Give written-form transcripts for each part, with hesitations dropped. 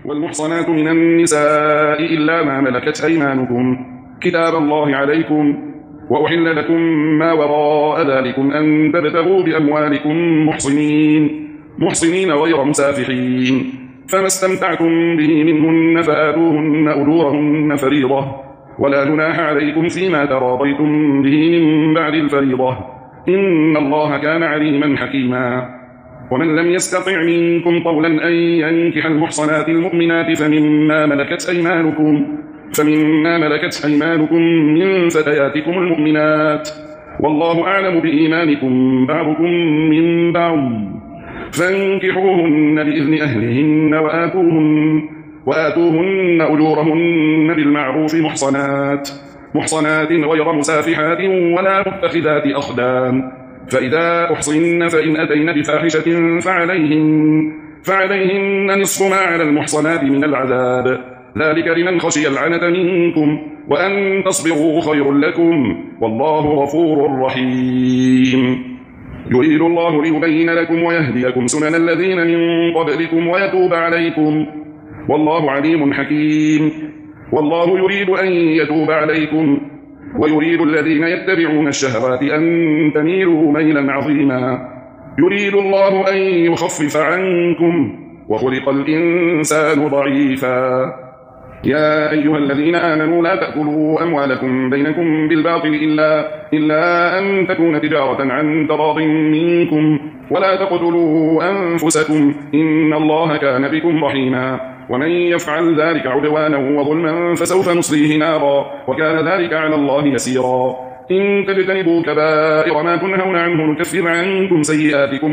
والمحصنات من النساء إلا ما ملكت أيمانكم كتاب الله عليكم، وأحل لكم ما وراء ذلكم أن تبتغوا بأموالكم محصنين غير مسافحين، فما استمتعتم به منهن فآتوهن أجورهن فريضة، ولا جناح عليكم فيما تراضيتم به من بعد الفريضة، إن الله كان عليما حكيما. ومن لم يستطع منكم طولا أن ينكح المحصنات المؤمنات فمما ملكت أيمانكم من فتياتكم المؤمنات، والله أعلم بإيمانكم بعضكم من بعض، فانكحوهن بإذن أهلهن وآتوهن أجورهن بالمعروف محصنات غير مسافحات ولا متخذات أخدان، فإذا أحصن فإن أتين بفاحشة فعليهن نصف ما على المحصنات من العذاب، ذلك لمن خشي العنة منكم، وأن تصبروا خير لكم، والله غفور رحيم. يريد الله ليبين لكم ويهديكم سنن الذين من قبلكم ويتوب عليكم، والله عليم حكيم. والله يريد أن يتوب عليكم، ويريد الذين يتبعون الشهوات أن تميلوا ميلا عظيما. يريد الله أن يخفف عنكم، وخلق الإنسان ضعيفا. يا أيها الذين آمنوا لا تأكلوا أموالكم بينكم بالباطل إلا أن تكون تجارة عن تراض منكم، ولا تقتلوا أنفسكم، إن الله كان بكم رحيما. ومن يفعل ذلك عدوانا وظلما فسوف نصليه نارا، وكان ذلك على الله يسيرا. إن تجتنبوا كبائر ما تنهون عنه نكفر عنكم سيئاتكم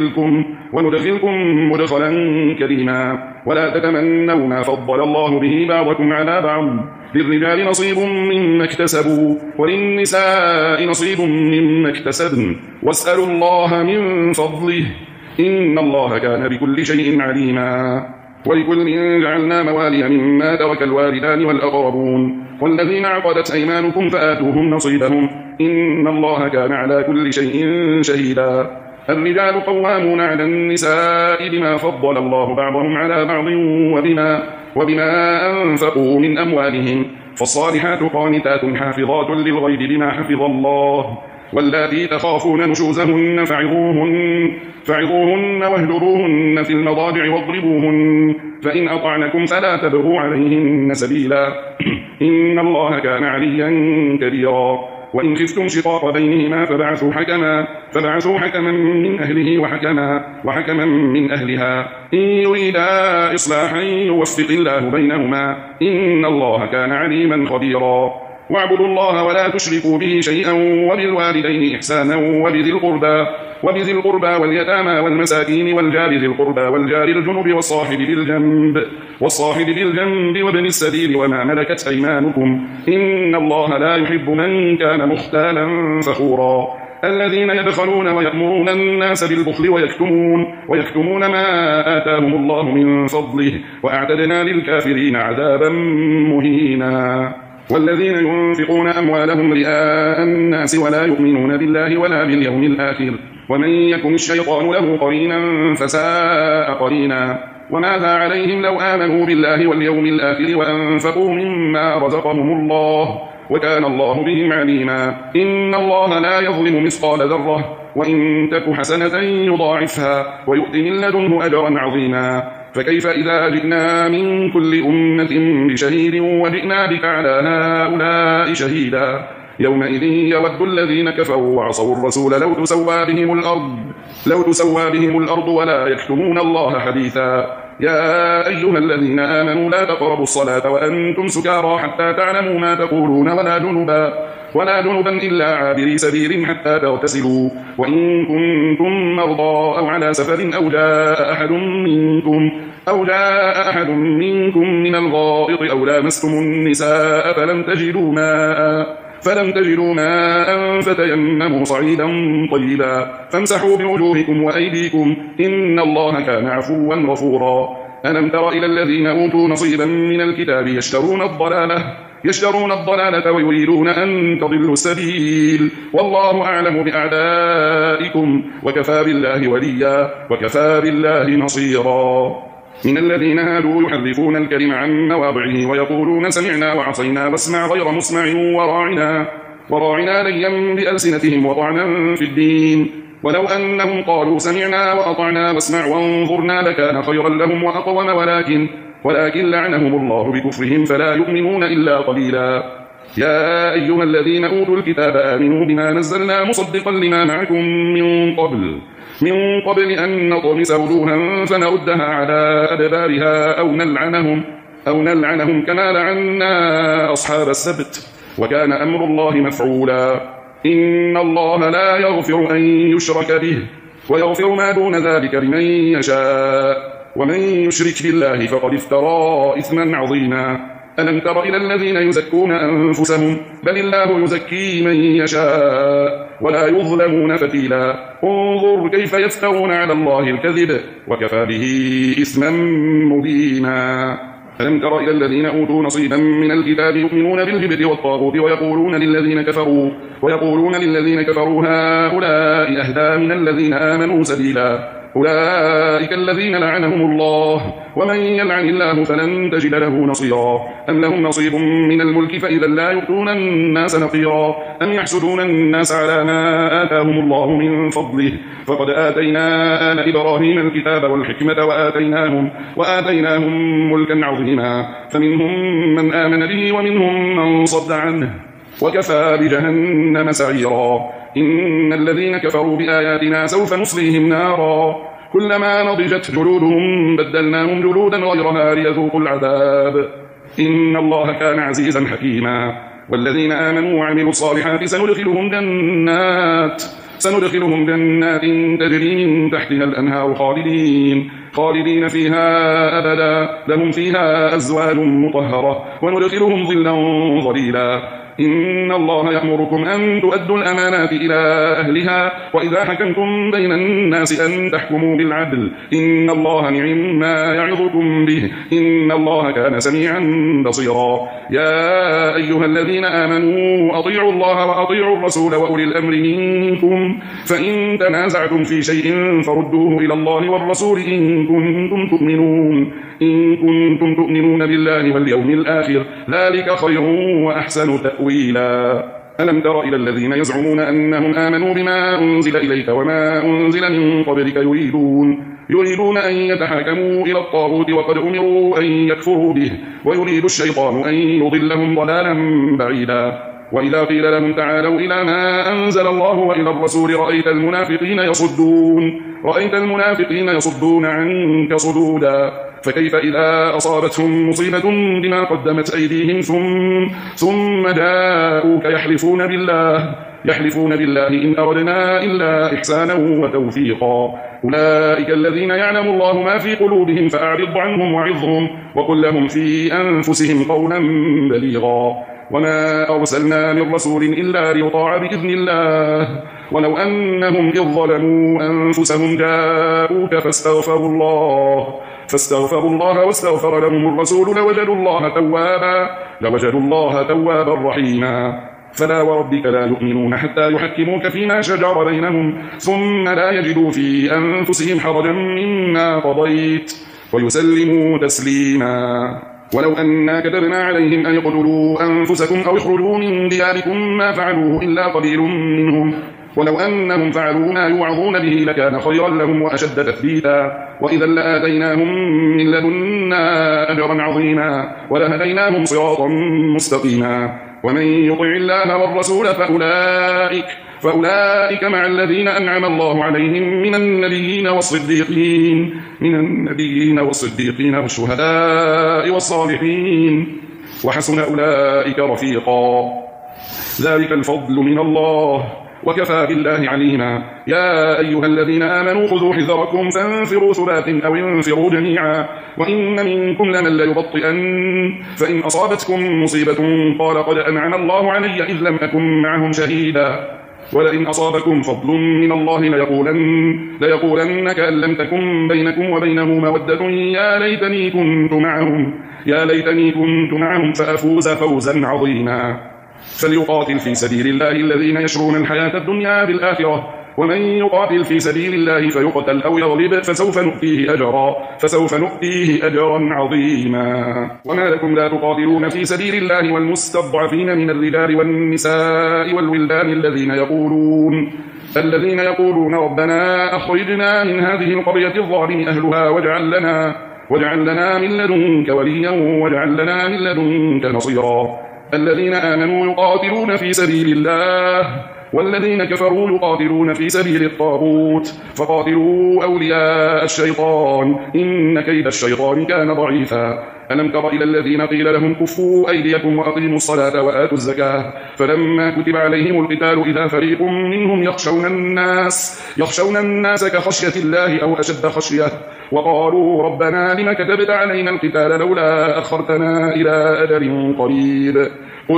وندخلكم مدخلا كريما. ولا تتمنوا ما فضل الله به بعضكم على بعض، للرجال نصيب مما اكتسبوا وللنساء نصيب مما اكتسبن، واسألوا الله من فضله، إن الله كان بكل شيء عليما. ولكل جعلنا موالي مما ترك الوالدان والأقربون، والذين عقدت أيمانكم فآتوهم نصيبهم، إن الله كان على كل شيء شهيدا. الرجال قوامون على النساء بما فضل الله بعضهم على بعض وبما أنفقوا من أموالهم، فالصالحات قانتات حافظات للغيب بما حفظ الله. واللاتي تخافون نشوزهن فعظوهن واهجروهن في المضاجع واضربوهن، فإن أطعنكم فلا تبغوا عليهن سبيلا، إن الله كان عليا كبيرا. وإن خفتم شقاق بينهما فبعثوا حكما من أهله وحكما من أهلها، إن يريدا إصلاحا يوفق الله بينهما، إن الله كان عليما خبيرا. واعبدوا الله ولا تشركوا به شيئا، وبالوالدين إحسانا، وبذي القربى واليتامى والمساكين والجار ذي القربى والجار الجنب والصاحب بالجنب وابن السبيل وما ملكت أيمانكم، إن الله لا يحب من كان مختالا فخورا. الذين يبخلون ويأمرون الناس بالبخل ويكتمون ما آتاهم الله من فضله، وأعتدنا للكافرين عذابا مهينا. والذين ينفقون أموالهم رئاء الناس ولا يؤمنون بالله ولا باليوم الآخر، ومن يكن الشيطان له قرينا فساء قرينا. وماذا عليهم لو آمنوا بالله واليوم الآخر وأنفقوا مما رزقهم الله، وكان الله بهم عليما. إن الله لا يظلم مثقال ذرة، وإن تك حسنة يضاعفها ويؤت من لدنه أجرا عظيما. فكيف إذا جئنا من كل أمة بشهيد وجئنا بك على هؤلاء شهيدا، يومئذ يود الذين كفروا وعصوا الرسول لو تسوى بهم الأرض ولا يكتمون الله حديثا. يا أيها الذين آمنوا لا تقربوا الصلاة وأنتم سكارى حتى تعلموا ما تقولون ولا جنبا إلا عابري سبيل حتى تغتسلوا، وإن كنتم مرضى أو على سفر أو جاء أحد منكم من الغائط أو لامستم النساء فلم تجدوا ماء فتيمموا صعيدا طيبا فامسحوا بوجوهكم وأيديكم، إن الله كان عفوا غفورا. ألم تر إلى الذين أوتوا نصيبا من الكتاب يشترون الضلالة ويريدون أن تضلوا السبيل، والله أعلم بأعدائكم، وكفى بالله وليا وكفى بالله نصيرا. من الذين هادوا يحرفون الكلم عن مواضعه ويقولون سمعنا وعصينا واسمع غير مسمع وراعنا ليا بألسنتهم وطعنا في الدين. ولو أنهم قالوا سمعنا وأطعنا واسمع وانظرنا لكان خيرا لهم وأقوم ولكن لعنهم الله بكفرهم فلا يؤمنون إلا قليلا. يا أيها الذين أوتوا الكتاب آمنوا بما نزلنا مصدقا لما معكم من قبل أن نطمس وجوها فنردها على أدبارها أو نلعنهم كما لعنا أصحاب السبت وكان أمر الله مفعولا. إن الله لا يغفر أن يشرك به ويغفر ما دون ذلك لمن يشاء ومن يشرك بالله فقد افترى إثما عظيما. ألم تر إلى الذين يزكون أنفسهم بل الله يزكي من يشاء ولا يظلمون فتيلا. انظر كيف يفترون على الله الكذب وكفى به إثما مبينا. ألم تر إلى الذين أوتوا نصيبا من الكتاب يؤمنون بالجبت والطاغوت ويقولون للذين كفروا هؤلاء أهدى من الذين آمنوا سبيلا. أولئك الذين لعنهم الله ومن يلعن الله فلن تجد له نصيرا. أم لهم نصيب من الملك فإذا لا يؤتون الناس نقيرا. أم يحسدون الناس على ما آتاهم الله من فضله فقد آتينا آل إبراهيم الكتاب والحكمة وآتيناهم ملكا عظيما. فمنهم من آمن به ومنهم من صد عنه وكفى بجهنم سعيرا. إن الذين كفروا بآياتنا سوف نصليهم نارا كلما نضجت جلودهم بدلناهم جلودا غيرها ليذوقوا العذاب إن الله كان عزيزا حكيما. والذين آمنوا وعملوا الصالحات سندخلهم جنات تجري من تحتها الأنهار خالدين فيها أبدا لهم فيها أزواج مطهرة وندخلهم ظلا ظليلا. إن الله يأمركم أن تؤدوا الأمانات إلى أهلها وإذا حكمتم بين الناس أن تحكموا بالعدل إن الله نعم ما يعظكم به إن الله كان سميعا بصيرا. يا أيها الذين آمنوا أطيعوا الله وأطيعوا الرسول وأولي الأمر منكم فإن تنازعتم في شيء فردوه إلى الله والرسول إن كنتم تؤمنون بالله واليوم الآخر ذلك خير وأحسن تأويلا. ألم تر إلى الذين يزعمون أنهم آمنوا بما أنزل إليك وما أنزل من قبلك يريدون أن يتحاكموا إلى الطاغوت وقد أمروا أن يكفروا به ويريد الشيطان أن يضلهم ضلالا بعيدا. وإذا قيل لهم تعالوا إلى ما أنزل الله وإلى الرسول رأيت المنافقين يصدون عنك صدودا. فكيف إذا أصابتهم مصيبة بما قدمت أيديهم ثم جاءوك يحلفون بالله إن أردنا إلا إحسانا وتوفيقا. أولئك الذين يعلم الله ما في قلوبهم فأعرض عنهم وعظهم وقل لهم في أنفسهم قولا بليغا. وما أرسلنا من رسول إلا ليطاع بإذن الله ولو أنهم إذ ظلموا أنفسهم جاءوك فاستغفروا الله واستغفر لهم الرسول لوجدوا الله توابا رحيما. فلا وربك لا يؤمنون حتى يحكموك فيما شجر بينهم ثم لا يجدوا في أنفسهم حرجا مما قضيت ويسلموا تسليما. ولو أنا كتبنا عليهم أن يقتلوا أنفسكم أو يخرجوا من دياركم ما فعلوه إلا قليل منهم ولو أنهم فعلوا ما يوعظون به لكان خيرا لهم وأشد تثبيتا وإذا لآتيناهم من لدنا أجرا عظيما ولهديناهم صراطا مستقيما. ومن يطع الله والرسول فأولئك مع الذين أنعم الله عليهم من النبيين والصديقين والشهداء والصالحين وحسن أولئك رفيقا. ذلك الفضل من الله وكفى بالله عليما. يا أيها الذين آمنوا خذوا حذركم فانفروا ثبات أو انفروا جميعا وإن منكم لمن ليبطئن فإن أصابتكم مصيبة قال قد أنعم الله علي إذ لم أكن معهم شهيدا ولئن أصابكم فضل من الله ليقولن كأن لم تكن بينكم وبينه مودة يا ليتني كنت معهم فأفوز فوزا عظيما. فليقاتل في سبيل الله الذين يشرون الحياة الدنيا بالآخرة ومن يقاتل في سبيل الله فيقتل أو يغلب فسوف نؤتيه أجرا عظيما. وما لكم لا تقاتلون في سبيل الله والمستضعفين من الرجال والنساء والولدان الذين يقولون ربنا أخرجنا من هذه القرية الظالم أهلها واجعل لنا من لدنك وليا واجعل لنا من لدنك نصيرا. الذين آمنوا يقاتلون في سبيل الله والذين كفروا يقاتلون في سبيل الطاغوت فقاتلوا أولياء الشيطان إن كيد الشيطان كان ضعيفا. ألم تر إلى الذين قيل لهم كفوا أيديكم وأقيموا الصلاة وآتوا الزكاة فلما كتب عليهم القتال إذا فريق منهم يخشون الناس كخشية الله أو أشد خشية وقالوا ربنا لم كتبت علينا القتال لولا أخرتنا إلى أجل قريب قل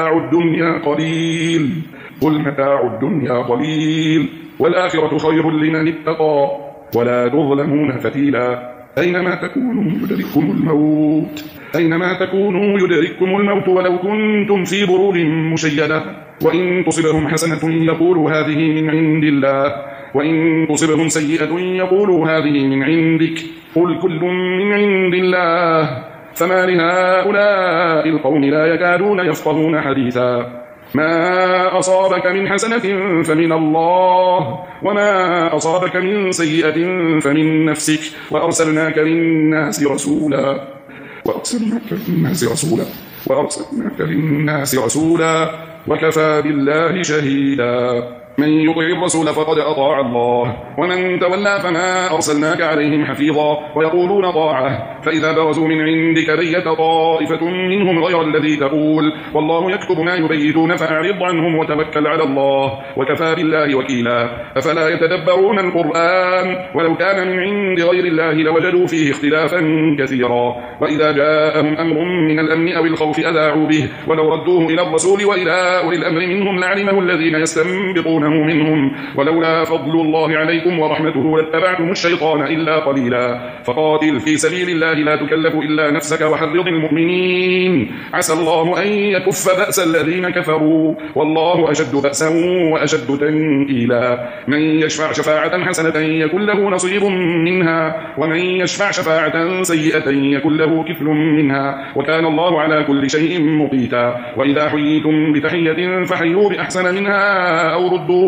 متاع الدنيا قليل والآخرة خير لمن اتقى ولا تظلمون فتيلا. أينما تكونوا يدرككم الموت ولو كنتم في بروج مشيدة وإن تصبهم حسنة يقولوا هذه من عند الله وإن تصبهم سيئة يقولوا هذه من عندك قل كل من عند الله فما لهؤلاء القوم لا يكادون يفقهون حديثا. ما أصابك من حسنة فمن الله وما أصابك من سيئة فمن نفسك وأرسلناك للناس رسولا وكفى بالله شهيدا. من يطع الرسول فقد أطاع الله ومن تولى فما أرسلناك عليهم حفيظا ويقولون طاعة فإذا برزوا من عندك بيت طائفة منهم غير الذي تقول والله يكتب ما يبيتون فأعرض عنهم وتوكل على الله وكفى بالله وكيلا. أفلا يتدبرون القرآن ولو كان من عند غير الله لوجدوا فيه اختلافا كثيرا وإذا جاءهم أمر من الأمن أو الخوف أذاعوا به ولو ردوه إلى الرسول وإلى أولي الأمر منهم لعلمه الذين يستنبطون منهم ولولا فضل الله عليكم ورحمته لاتبعتم الشيطان إلا قليلا. فقاتل في سبيل الله لا تكلف إلا نفسك وحرض المؤمنين عسى الله أن يكف بأس الذين كفروا والله أشد بأسا وأشد تنكيلا. من يشفع شفاعة حسنة يكن له نصيب منها ومن يشفع شفاعة سيئة يكن له كفل منها وكان الله على كل شيء مقيتا. وإذا حييتم بتحية فحيوا بأحسن منها أو ردوها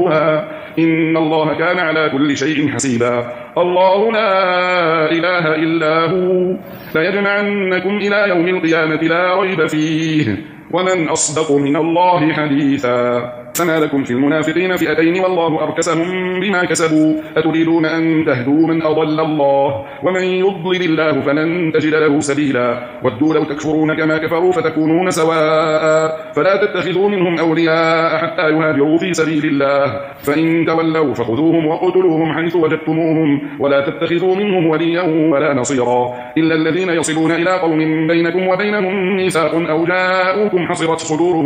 إن الله كان على كل شيء حسيبا. الله لا إله إلا هو ليجمعنكم إلى يوم القيامة لا ريب فيه ومن أصدق من الله حديثا. فما لكم في المنافقين فئتين والله أركسهم بما كسبوا أتريدون أن تهدوا من أضل الله ومن يضلل الله فلن تجد له سبيلا. ودوا لو تكفرون كما كفروا فتكونون سواء فلا تتخذوا منهم أولياء حتى يهاجروا في سبيل الله فإن تولوا فخذوهم وقتلوهم حيث وجدتموهم ولا تتخذوا منهم وليا ولا نصيرا إلا الذين يصلون إلى قوم بينكم وبينهم ميثاق أو جاءوكم حصرت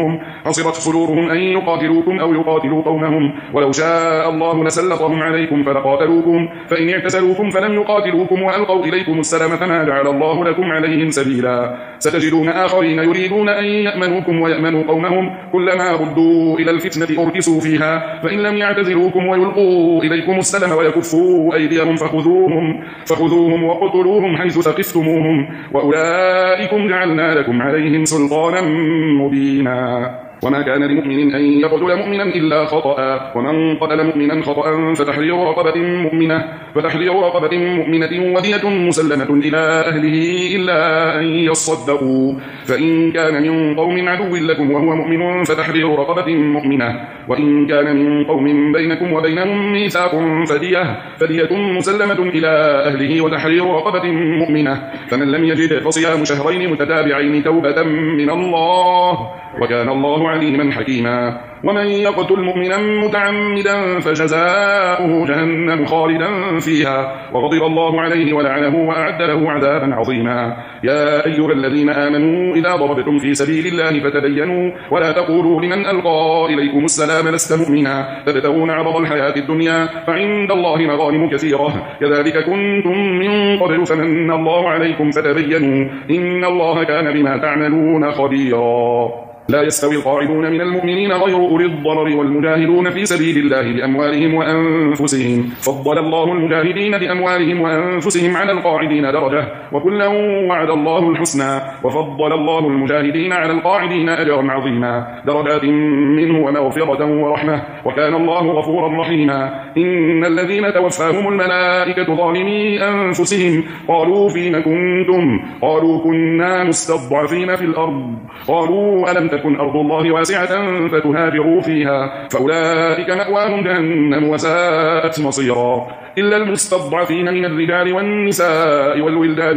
صدورهم أن يقاتلوا أو يقاتلوا قومهم ولو شاء الله لسلطهم عليكم فلقاتلوكم فإن اعتزلوكم فلم يقاتلوكم وألقوا إليكم السلام فما جعل الله لكم عليهم سبيلا. ستجدون آخرين يريدون أن يأمنوكم ويأمنوا قومهم كلما ردوا إلى الفتنة أركسوا فيها فإن لم يعتزلوكم ويلقوا إليكم السلام ويكفوا أيديهم فخذوهم وقتلوهم حيث ثقفتموهم وأولئكم جعلنا لكم عليهم سلطانا مبينا. وما كان لمؤمن أن يقتل مؤمنا إلا خطأ ومن قتل مؤمنا خطأ فتحرير رقبة مؤمنة ودية مسلمة إلى أهله إلا أن يصدقوا فإن كان من قوم عدو لكم وهو مؤمن فتحرير رقبة مؤمنة وإن كان من قوم بينكم وبينهم ميثاق فدية مسلمة إلى أهله وتحرير رقبة مؤمنة فمن لم يجد فصيام شهرين متتابعين توبة من الله وكان الله عليما حكيما. ومن يقتل مؤمنا متعمدا فجزاؤه جهنم خالدا فيها وغضب الله عليه ولعنه وأعد له عذابا عظيما. يا أيها الذين آمنوا إذا ضربتم في سبيل الله فتبينوا ولا تقولوا لمن ألقى إليكم السلام لست مؤمنا تبتغون عرض الحياة الدنيا فعند الله مغانم كثيرة كذلك كنتم من قبل فمن الله عليكم فتبينوا إن الله كان بما تعملون خبيرا. لا يستوي القاعدون من المؤمنين غير أولي الضرر والمجاهدون في سبيل الله بأموالهم وأنفسهم فضل الله المجاهدين بأموالهم وأنفسهم على القاعدين درجة وكلا وعد الله الحسنى وفضل الله المجاهدين على القاعدين أجرا عظيما درجات منه ومغفرة ورحمة وكان الله غفورا رحيما إن الذين توفاهم الملائكة ظالمي أنفسهم قالوا فيما كنتم قالوا كنا مستضعفين في الأرض قالوا ألم تكن أرض الله واسعة فتهاجروا فيها فأولئك مأواهم جهنم وساءت مصيرا إلا المستضعفين من الرجال والنساء والولدان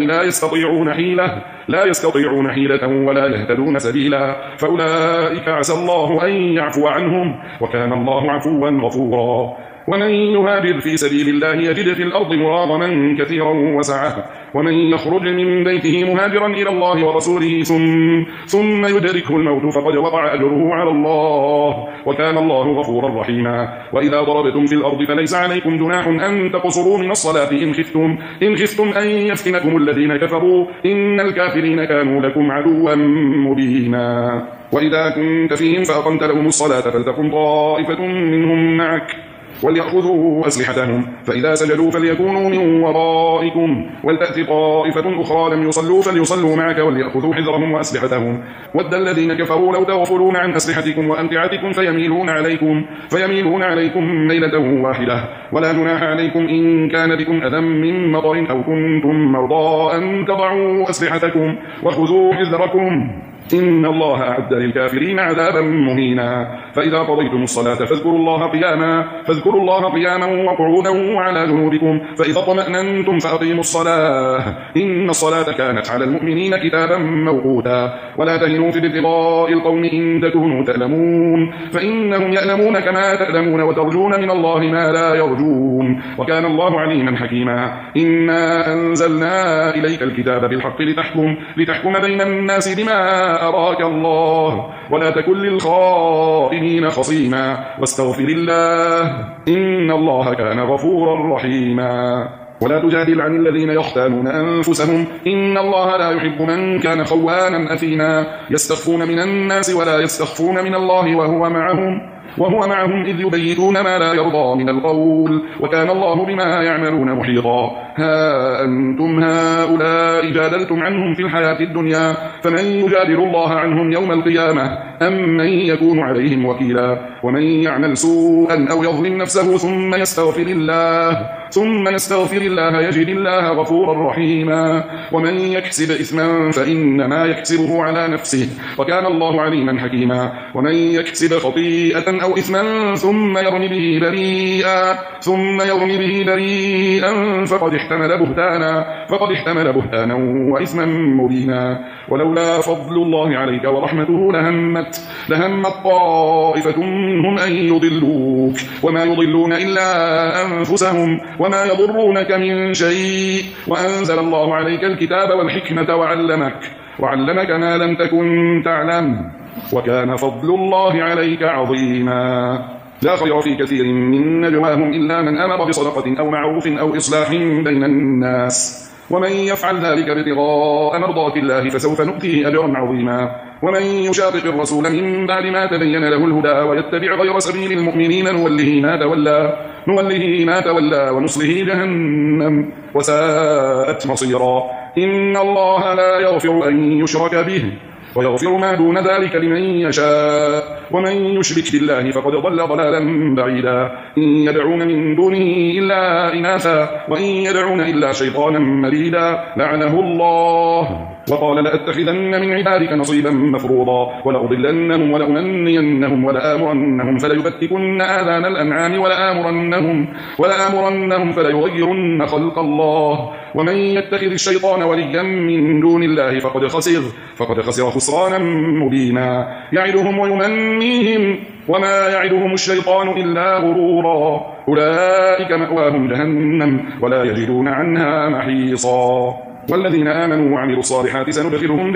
لا يستطيعون حيلة ولا يهتدون سبيلا فأولئك عسى الله أن يعفو عنهم وكان الله عفوا غفورا ومن يهاجر في سبيل الله يجد في الأرض مراغما كثيرا وسعة ومن يخرج من بيته مهاجرا إلى الله ورسوله ثم يدركه الموت فقد وقع أجره على الله وكان الله غفورا رحيما وإذا ضربتم في الأرض فليس عليكم جناح أن تقصروا من الصلاة إن خفتم أن يفتنكم الذين كفروا إن الكافرين كانوا لكم عدوا مبينا وإذا كنت فيهم فأقمت لهم الصلاة فلتقم طائفة منهم معك وليأخذوا أسلحتهم فإذا سجدوا فليكونوا من ورائكم ولتأتي طائفة أخرى لم يصلوا فليصلوا معك وليأخذوا حذرهم وأسلحتهم ود الذين كفروا لو تغفلون عن أسلحتكم وأمتعتكم فيميلون عليكم ميلة واحدة ولا جناح عليكم إن كان بكم أذى من مطر أو كنتم مرضى أن تضعوا أسلحتكم وخذوا حذركم إن الله أعد للكافرين عذابا مهينا فإذا قضيتم الصلاة فاذكروا الله قياما وقعودا وعلى جنوبكم فإذا اطمأننتم فأقيموا الصلاة إن الصلاة كانت على المؤمنين كتابا موقوتا ولا تهنوا في ابتغاء القوم إن تكونوا تألمون فإنهم يألمون كما تألمون وترجون من الله ما لا يرجون وكان الله عليما حكيما إنا أنزلنا إليك الكتاب بالحق لتحكم بين الناس بما أراك الله ولا تكن للخائنين خصيما واستغفر الله إن الله كان غفورا رحيما ولا تجادل عن الذين يختانون أنفسهم إن الله لا يحب من كان خوانا أثيما يستخفون من الناس ولا يستخفون من الله وهو معهم إذ يبيتون ما لا يرضى من القول وكان الله بما يعملون محيطا ها أنتم هؤلاء جادلتم عنهم في الحياة الدنيا فمن يجادل الله عنهم يوم القيامة أم من يكون عليهم وكيلا ومن يعمل سوءا أو يظلم نفسه ثم يستغفر الله يجد الله غفورا رحيما ومن يكسب إثما فإنما يكسبه على نفسه وكان الله عليما حكيما ومن يكسب خطيئة أو إثما ثم يرمي به بريئا فقد احتمل بهتانا وإثما مبينا ولولا فضل الله عليك ورحمته لهمت طائفة منهم أن يضلوك وما يضلون إلا أنفسهم وما يضرونك من شيء وأنزل الله عليك الكتاب والحكمة وعلمك ما لم تكن تعلم وكان فضل الله عليك عظيما لا خير في كثير من نجواهم إلا من أمر بصدقة أو معروف أو إصلاح بين الناس ومن يفعل ذلك ابتغاء مرضات الله فسوف نؤتيه أجرا عظيما ومن يشاقق الرسول من بعد ما تبين له الهدى ويتبع غير سبيل المؤمنين نوله ما تولى ونصله جهنم وساءت مصيرا إن الله لا يغفر أن يشرك به ويغفر ما دون ذلك لمن يشاء ومن يشرك بالله فقد ضل ضلالا بعيدا إن يدعون من دونه إلا إناثا وإن يدعون إلا شيطانا مريدا لعنه الله وقال لأتخذن من عبادك نصيبا مفروضا ولأضلنهم ولأمنينهم ولآمرنهم فليبتكن آذان الأنعام ولآمرنهم فليغيرن خلق الله ومن يتخذ الشيطان وليا من دون الله فقد خسر خسرانا مبينا يعدهم ويمنيهم وما يعدهم الشيطان إلا غرورا أولئك مأواهم جهنم ولا يجدون عنها محيصا والذين آمنوا وعملوا الصالحات سندخلهم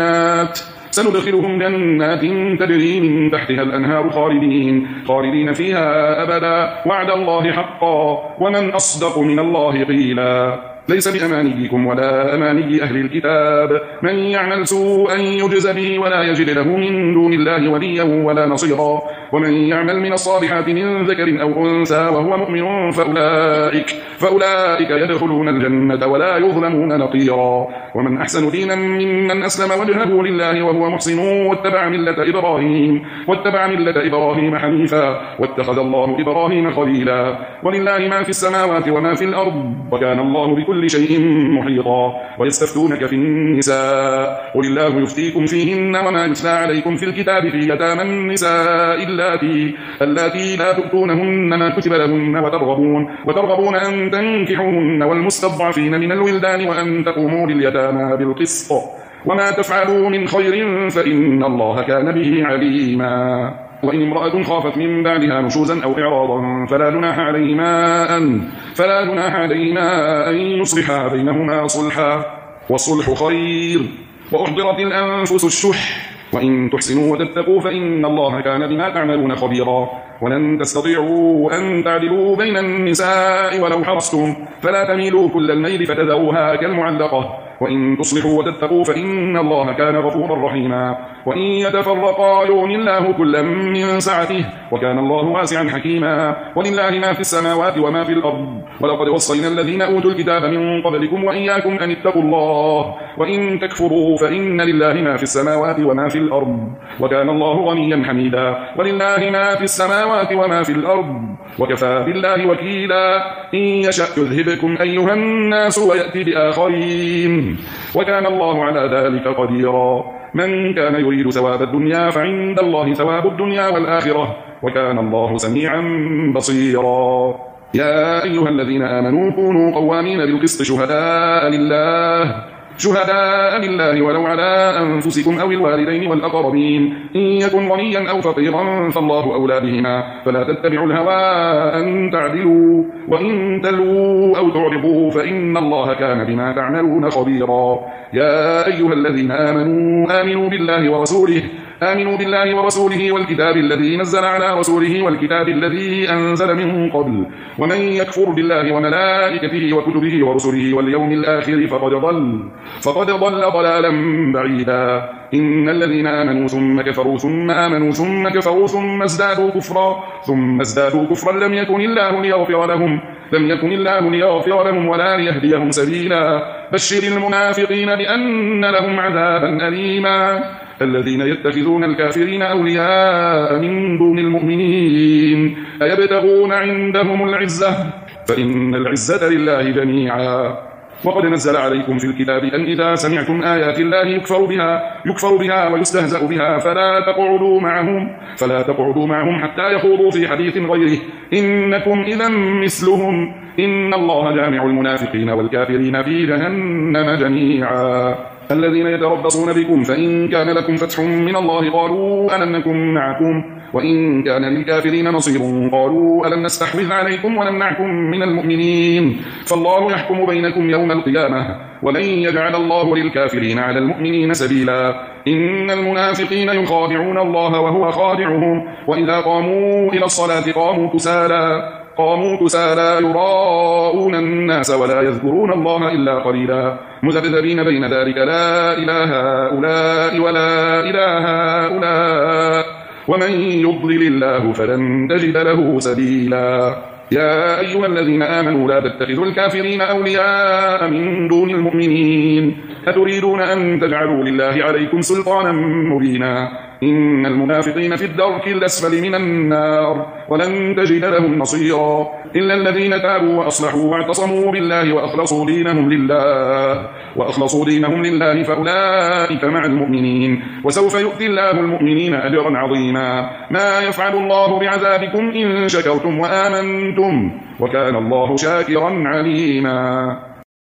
جنات تجري من تحتها الأنهار خالدين فيها أبدا وعد الله حقا ومن أصدق من الله قيلا ليس بأمانيكم ولا أماني أهل الكتاب، من يعمل سوءا يجز به ولا يجد له من دون الله وليا ولا نصيرا، ومن يعمل من الصالحات من ذكر أو أنثى وهو مؤمن فأولئك يدخلون الجنة ولا يظلمون نقيرا. ومن أحسن دينا ممن أسلم وجهه لله وهو محسن واتبع ملة إبراهيم حنيفا واتخذ الله إبراهيم خليلا. ولله ما في السماوات وما في الأرض وكان الله بكل شيء محيطا. ويستفتونك في النساء قل الله يفتيكم فيهن وما يتلى عليكم في الكتاب في يتامى النساء اللاتي لا تؤتونهن ما كتب لهن وترغبون أن تنكحوهن والمستضعفين من الولدان وأن تقوموا لليتامى بالقسط وما تفعلوا من خير فإن الله كان به عليما. وإن امرأة خافت من بعدها نشوزا أو إعراضا فلا جناح عليهما أن يصلحا بينهما صلحا والصلح خير. وأحضرت الأنفس الشح وإن تحسنوا وتتقوا فإن الله كان بما تعملون خبيرا. ولن تستطيعوا أن تعدلوا بين النساء ولو حرصتم فلا تميلوا كل الميل فتذروها كالمعلقة. وإن تصلحوا وتتقوا فإن الله كان غفورا رحيما. وإن يتفرقا يغني الله كلا من سعته وكان الله واسعا حكيما. ولله ما في السماوات وما في الأرض ولقد وصينا الذين أوتوا الكتاب من قبلكم وإياكم أن اتقوا الله وإن تكفروا فإن لله ما في السماوات وما في الأرض وكان الله غنيا حميدا. ولله ما في السماوات وما في الأرض وكفى بالله وكيلا. إن يشأ يذهبكم أيها الناس ويأتي بآخرين وكان الله على ذلك قديرا. من كان يريد ثواب الدنيا فعند الله ثواب الدنيا والآخرة وكان الله سميعا بصيرا. يا أيها الذين آمنوا كونوا قوامين بالقسط شهداء لله ولو على أنفسكم أو الوالدين والأقربين إن يكن غنيا أو فقيرا فالله أولى بهما فلا تتبعوا الهوى أن تعدلوا وإن تلووا أو تعرضوا فإن الله كان بما تعملون خبيرا. يا أيها الذين آمنوا آمنوا بالله ورسوله والكتاب الذي نزل على رسوله والكتاب الذي أنزل من قبل ومن يكفر بالله وملائكته وكتبه ورسله واليوم الآخر فقد ضل ضلالا بعيدا. إن الذين آمنوا ثم كفروا ثم آمنوا ثم كفروا ثم ازدادوا كفرا لم يكن الله ليغفر لهم ولا ليهديهم سبيلا. بشر المنافقين بأن لهم عذابا أليما. الذين يتخذون الكافرين أولياء من دون المؤمنين أيبتغون عندهم العزة فإن العزة لله جميعا. وقد نزل عليكم في الكتاب أن إذا سمعتم آيات الله يكفر بها ويستهزأ بها فلا تقعدوا معهم حتى يخوضوا في حديث غيره إنكم إذا مثلهم إن الله جامع المنافقين والكافرين في جهنم جميعا. الذين يتربصون بكم فإن كان لكم فتح من الله قالوا ألم نكن معكم وإن كان للكافرين نصير قالوا ألم نستحوذ عليكم ونمنعكم من المؤمنين فالله يحكم بينكم يوم القيامة ولن يجعل الله للكافرين على المؤمنين سبيلا. إن المنافقين يخادعون الله وهو خادعهم وإذا قاموا إلى الصلاة قاموا كسالى يراءون الناس ولا يذكرون الله إلا قليلا مذبذبين بين ذلك لا إله هؤلاء ولا إله هؤلاء ومن يضلل الله فلن تجد له سبيلا. يا أيها الذين آمنوا لا تتخذوا الكافرين أولياء من دون المؤمنين أتريدون أن تجعلوا لله عليكم سلطانا مبينا. إن المنافقين في الدرك الأسفل من النار ولن تجد لهم نصيرا إلا الذين تابوا وأصلحوا واعتصموا بالله وأخلصوا دينهم لله فأولئك مع المؤمنين وسوف يؤتي الله المؤمنين أجرا عظيما. ما يفعل الله بعذابكم إن شكرتم وآمنتم وكان الله شاكرا عليما.